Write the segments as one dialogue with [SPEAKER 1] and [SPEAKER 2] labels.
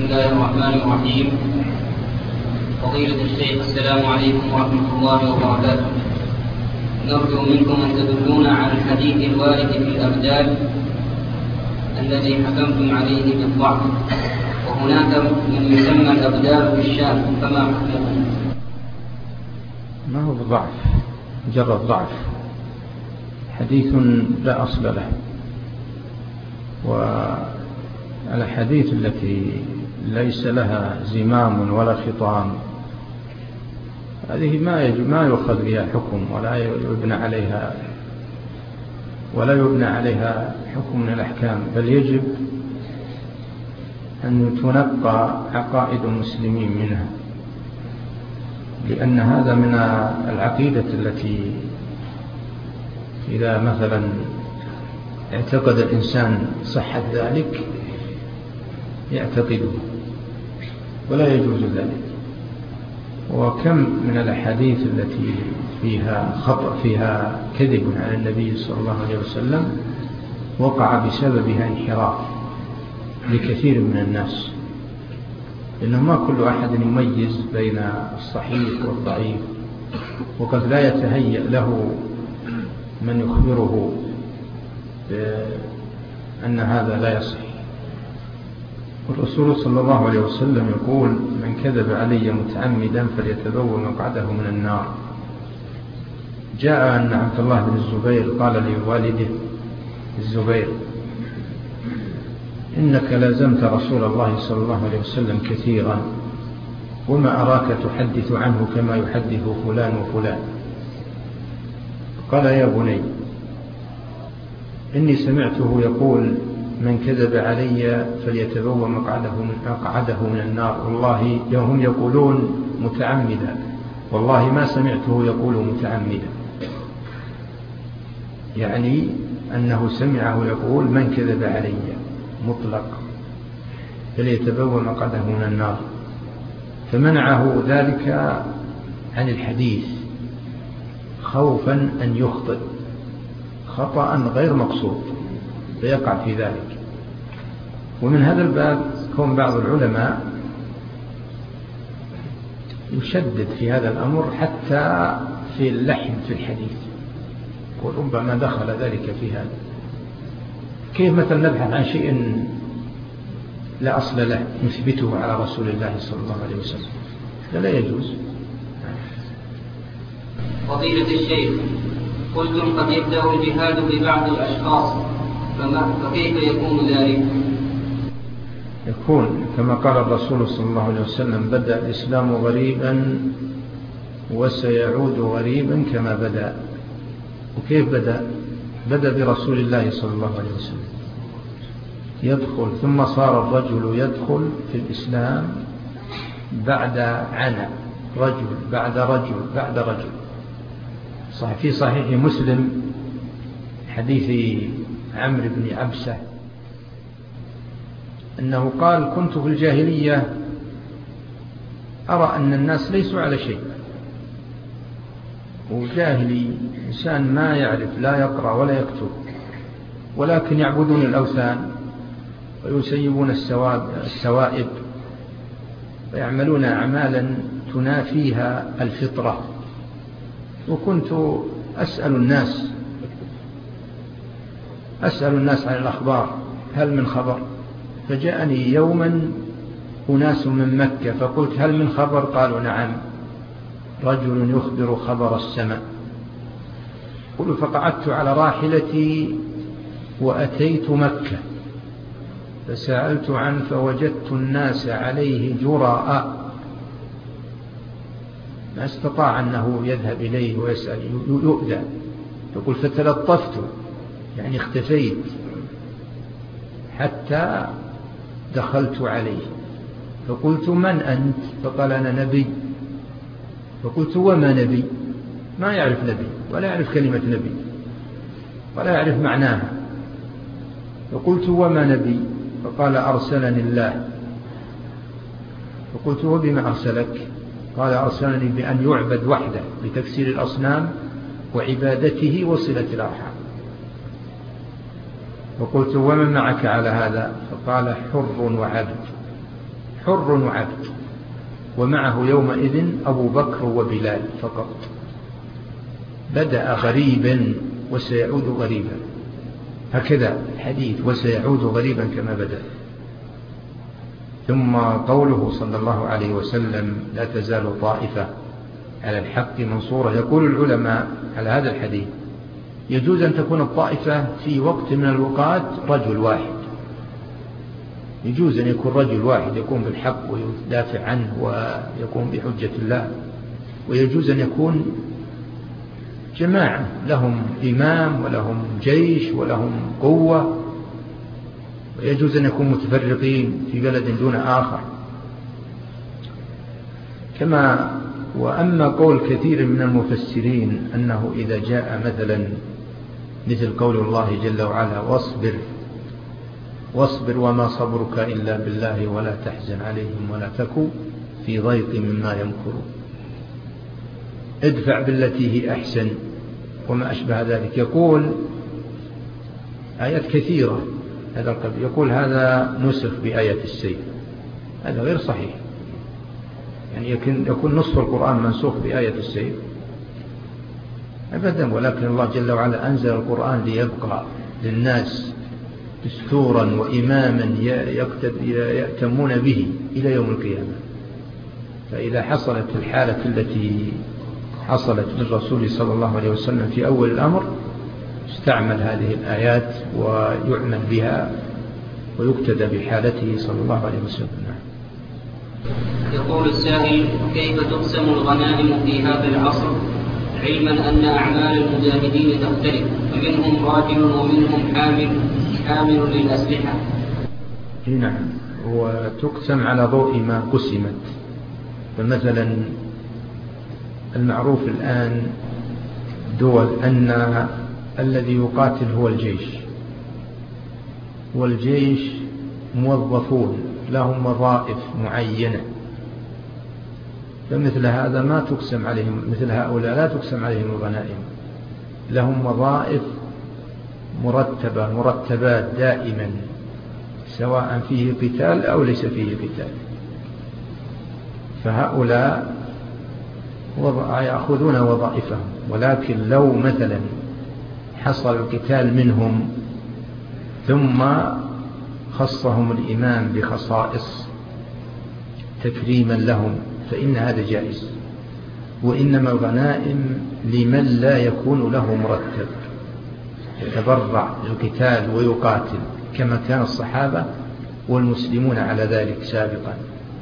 [SPEAKER 1] الله الرحمن الرحيم. فضيلة الشيخ، السلام عليكم ورحمة الله وبركاته. نرجو منكم أن تدلونا على الحديث الوارد في الأبدال الذي حكمتم عليه بالضعف، وهناك من يسمى الأبدال بالشام، فما حكمه؟
[SPEAKER 2] ما هو بضعف، مجرد ضعف، حديث لا أصل له. والحديث التي ليس لها زمام ولا خطام هذه ما يؤخذ بها حكم ولا يبنى عليها حكم من الأحكام، بل يجب أن تنقى عقائد المسلمين منها، لأن هذا من العقيدة التي إذا مثلا اعتقد الإنسان صحة ذلك يعتقده، ولا يجوز ذلك. وكم من الأحاديث التي فيها خطأ، فيها كذب على النبي صلى الله عليه وسلم، وقع بسببها انحراف لكثير من الناس، لأنه ما كل أحد يميز بين الصحيح والضعيف، وقد لا يتهيأ له من يخبره أن هذا لا يصح. والرسول صلى الله عليه وسلم يقول: من كذب علي متعمدا فليتبوأ مقعده من النار. جاء أن عبد الله بن الزبير قال لوالده الزبير: إنك لازمت رسول الله صلى الله عليه وسلم كثيرا، وما أراك تحدث عنه كما يحدث فلان وفلان. قال: يا بني، إني سمعته يقول: من كذب علي فليتبوأ مقعده من النار. والله هم يقولون متعمدا، والله ما سمعته يقول متعمدا، يعني أنه سمعه يقول: من كذب علي مطلق فليتبوأ مقعده من النار. فمنعه ذلك عن الحديث خوفا أن يخطئ خطأ غير مقصود فيقع في ذلك. ومن هذا الباب كون بعض العلماء يشدد في هذا الأمر حتى في اللحن في الحديث، وربما دخل ذلك في هذا. كيف مثلا نبحث عن شيء لا أصل له نثبته على رسول الله صلى الله عليه وسلم؟ لا يجوز.
[SPEAKER 1] فضيلة الشيخ، قلتم قد يبدأ الجهاد ببعض الأشخاص، فكيف يكون ذلك؟
[SPEAKER 2] يكون كما قال الرسول صلى الله عليه وسلم: بدأ الإسلام غريبا وسيعود غريبا كما بدأ. وكيف بدأ؟ بدأ برسول الله صلى الله عليه وسلم يدخل، ثم صار الرجل يدخل في الإسلام بعد عنا، رجل بعد رجل بعد رجل. في صحيح مسلم حديث عمرو بن عبسة أنه قال: كنت في الجاهلية أرى أن الناس ليسوا على شيء، وجاهلي إنسان ما يعرف لا يقرأ ولا يكتب، ولكن يعبدون الأوثان ويسيبون السوائب ويعملون أعمالا تنافيها الفطرة. وكنت أسأل الناس عن الأخبار، هل من خبر؟ فجاءني يوما أناس من مكة فقلت: هل من خبر؟ قالوا: نعم، رجل يخبر خبر السماء. قلت: فقعدت على راحلتي وأتيت مكة فسألت عنه فوجدت الناس عليه جراء، ما استطاع أنه يذهب إليه ويسأل، يؤذى. يقول: فتلطفت، يعني اختفيت حتى دخلت عليه فقلت: من أنت؟ فقال: أنا نبي. فقلت: وما نبي؟ ما يعرف نبي ولا يعرف كلمة نبي ولا يعرف معناها. فقلت: وما نبي؟ فقال: أرسلني الله. فقلت: وبما أرسلك؟ قال: أرسلني بأن يعبد وحده بتكسير الأصنام وعبادته وصلة الأرحام. فقلت: ومن معك على هذا؟ فقال: حر وعبد. حر وعبد، ومعه يومئذ أبو بكر وبلال فقط. بدأ غريبا وسيعود غريبا، هكذا الحديث، وسيعود غريبا كما بدأ. ثم قوله صلى الله عليه وسلم لا تزال طائفة على الحق منصورة. يقول العلماء على هذا الحديث يجوز أن تكون الطائفة في وقت من الوقات رجل واحد، يجوز أن يكون رجل واحد يقوم بالحق ويدافع عنه ويقوم بحجة الله، ويجوز أن يكون جماعة لهم إمام ولهم جيش ولهم قوة، ويجوز أن يكون متفرقين في بلد دون آخر. كما وأما قول كثير من المفسرين أنه إذا جاء مثلا مثل قول الله جل وعلا واصبر وما صبرك إلا بالله ولا تحزن عليهم ولا تكن في ضيق مما يمكرون، ادفع بالتي هي أحسن وما أشبه ذلك. يقول آيات كثيرة هذا القبيل، يقول هذا نسخ بآية السيف، هذا غير صحيح. يعني يكون نصف القرآن منسوخ بآية السيف أبدا، ولكن الله جل وعلا أنزل القرآن ليبقى للناس دستورا وإماما يأتمون به إلى يوم القيامة. فإذا حصلت الحالة التي حصلت للرسول صلى الله عليه وسلم في أول الأمر استعمل هذه الآيات ويعمل بها ويقتدى بحالته صلى الله عليه وسلم.
[SPEAKER 1] يقول السائل كيف تقسم الغنائم في هذا العصر، علما أن أعمال المجاهدين تختلف، فمنهم راجل ومنهم حامل للأسلحة؟
[SPEAKER 2] نعم، وتقسم على ضوء ما قسمت. فمثلا المعروف الآن دول أن الذي يقاتل هو الجيش، والجيش موظفون لهم وظائف معينة، فمثل هذا ما تقسم عليهم، مثل هؤلاء لا تقسم عليهم الغنائم، لهم وظائف مرتبات دائما سواء فيه قتال أو ليس فيه قتال، فهؤلاء يأخذون وظائفهم. ولكن لو مثلا حصل القتال منهم ثم خصهم الإمام بخصائص تكريما لهم فإن هذا جائز. وإنما الغنائم لمن لا يكون له مرتب يتبرع للقتال ويقاتل، كما كان الصحابة والمسلمون على ذلك سابقا.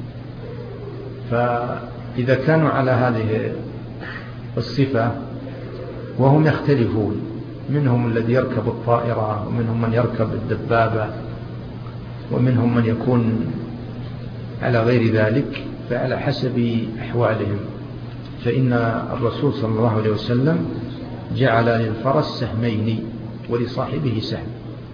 [SPEAKER 2] فإذا كانوا على هذه الصفة وهم يختلفون، منهم الذي يركب الطائرة ومنهم من يركب الدبابة ومنهم من يكون على غير ذلك، فعلى حسب أحوالهم. فإن الرسول صلى الله عليه وسلم جعل للفرس سهمين ولصاحبه سهم،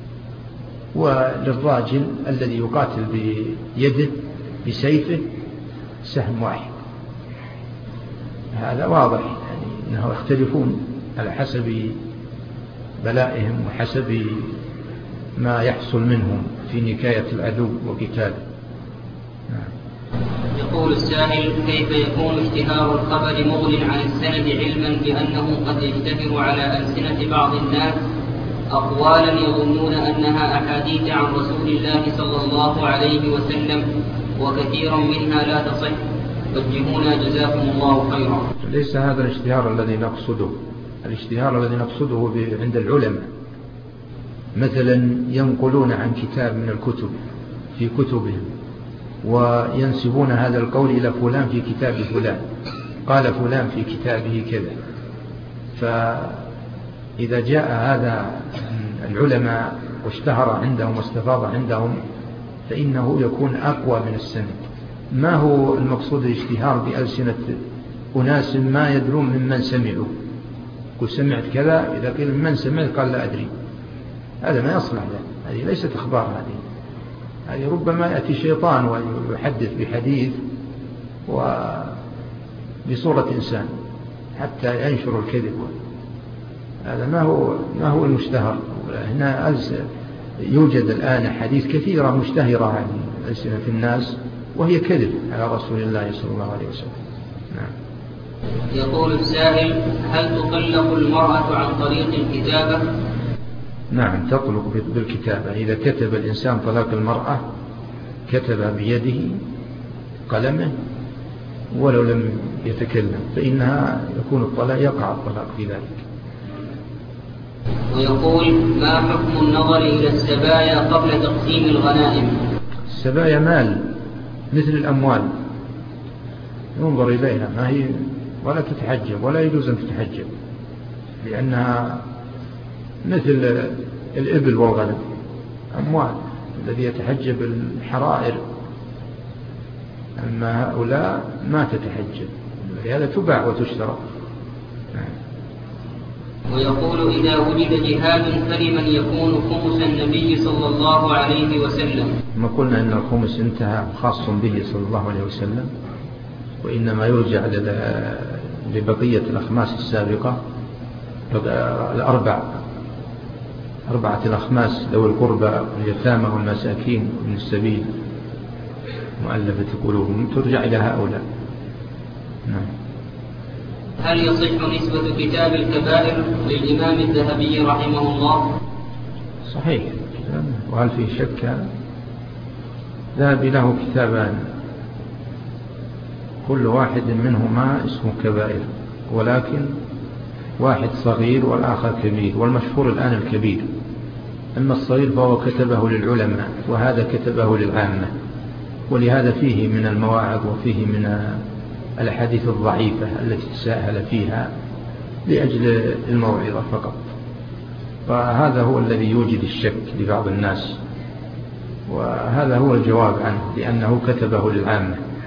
[SPEAKER 2] وللراجل الذي يقاتل بيده بسيفه سهم واحد. هذا واضح يعني أنه يختلفون على حسب بلائهم وحسب ما يحصل منهم في نكاية العدو وقتاله.
[SPEAKER 1] يقول السائل كيف يكون اشتهار الخبر مغن عن السند، علما بأنه قد يشتهر على ألسنة بعض الناس أقوالا يظنون أنها أحاديث عن رسول الله صلى الله عليه وسلم، وكثيرا منها لا تصح، وجهونا جزاكم الله خيرا.
[SPEAKER 2] ليس هذا الاشتهار الذي نقصده. الاشتهار الذي نقصده عند العلماء مثلا ينقلون عن كتاب من الكتب في كتبهم وينسبون هذا القول إلى فلان في كتاب فلان، قال فلان في كتابه كذا. فإذا جاء هذا العلماء واشتهر عندهم واستفاض عندهم فإنه يكون أقوى من السند. ما هو المقصود الاشتهار بألسنة أناس ما يدرون ممن سمعوا؟ قل سمعت كذا، إذا قيل من سمعت قال لا أدري، هذا ما يصلح له، هذه ليست أخبار، هذه ربما يأتي شيطان ويحدث بحديث وبصورة إنسان حتى ينشر الكذب. هذا ما هو المشتهر. هنا يوجد الآن حديث كثيرة مشتهرة عن ألسنة الناس وهي كذب على رسول الله صلى الله عليه وسلم. نعم.
[SPEAKER 1] يقول السائل: هل تطلق المرأة عن طريق الكتابة؟
[SPEAKER 2] نعم، تطلق بالكتابة. إذا كتب الإنسان طلاق المرأة، كتب بيده قلمه ولو لم يتكلم، فإنها يكون الطلاق، يقع الطلاق في ذلك.
[SPEAKER 1] ويقول: ما حكم النظر إلى السبايا قبل تقسيم الغنائم؟
[SPEAKER 2] السبايا مال مثل الأموال، ينظر إليها، ما هي ولا تتحجب، ولا يجوز أن تتحجب، لأنها مثل الإبل والغنم، أموال، الذي يتحجب الحرائر، أما هؤلاء ما تتحجب، لهذا تباع وتشترى.
[SPEAKER 1] ويقول: إذا وجد جهاد فلمن يكون خمس النبي صلى الله عليه وسلم؟
[SPEAKER 2] ما قلنا إن الخمس انتهى خاص به صلى الله عليه وسلم، وإنما يرجع لبقية الأخماس السابقة، أربعة الأخماس ذوي القربى واليتامى والمساكين وابن السبيل مؤلفة قلوبهم، ترجع إلى هؤلاء. نعم.
[SPEAKER 1] هل يصح نسبة كتاب الكبائر للإمام الذهبي رحمه الله؟
[SPEAKER 2] صحيح. وهل في شك؟ الذهبي له كتابان، كل واحد منهما اسمه كبائر، ولكن واحد صغير والآخر كبير، والمشهور الآن الكبير. أما الصغير فهو كتبه للعلماء، وهذا كتبه للعامة، ولهذا فيه من المواعظ وفيه من الأحاديث الضعيفة التي تساهل فيها لأجل الموعظة فقط، وهذا هو الذي يوجد الشك لبعض الناس، وهذا هو الجواب عنه، لأنه كتبه للعامة.